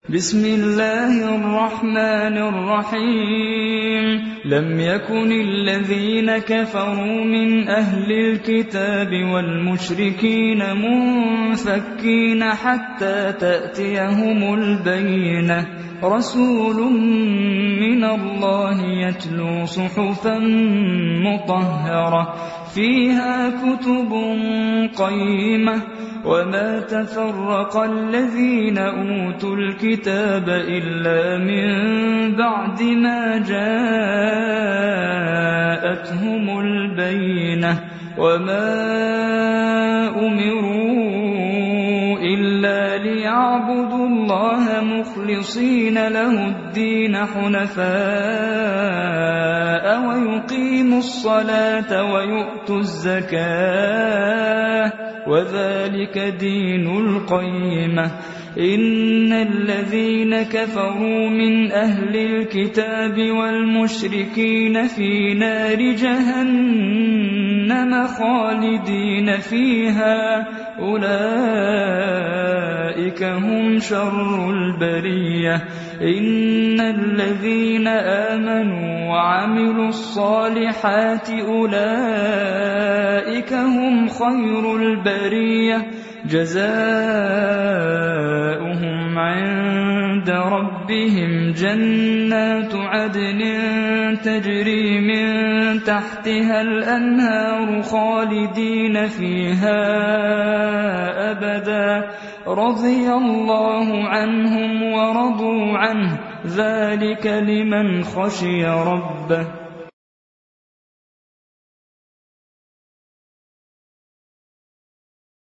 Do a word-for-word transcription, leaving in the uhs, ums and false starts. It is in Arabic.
بسم الله الرحمن الرحيم لم يكن الذين كفروا من أهل الكتاب والمشركين منفكين حتى تأتيهم البينة رسول من الله يتلو صحفا مطهرة فيها كتب قيمة وما تفرق الذين أوتوا الكتاب إلا من بعد ما جاءتهم البينة وما أمروا إلا ليعبدوا الله مخلصين له الدين حنفاء ويقيموا الصلاة ويؤتوا الزكاة وذلك دين القيمة إن الذين كفروا من أهل الكتاب والمشركين في نار جهنم خالدين فيها أولئك هم شر البرية إن الذين آمنوا وعملوا الصالحات أولئك هم خير البرية جزاؤهم عند ربهم جنات عدن تجري من تحتها الأنهار خالدين فيها أبدا رضي الله عنهم ورضوا عنه ذلك لمن خشي ربه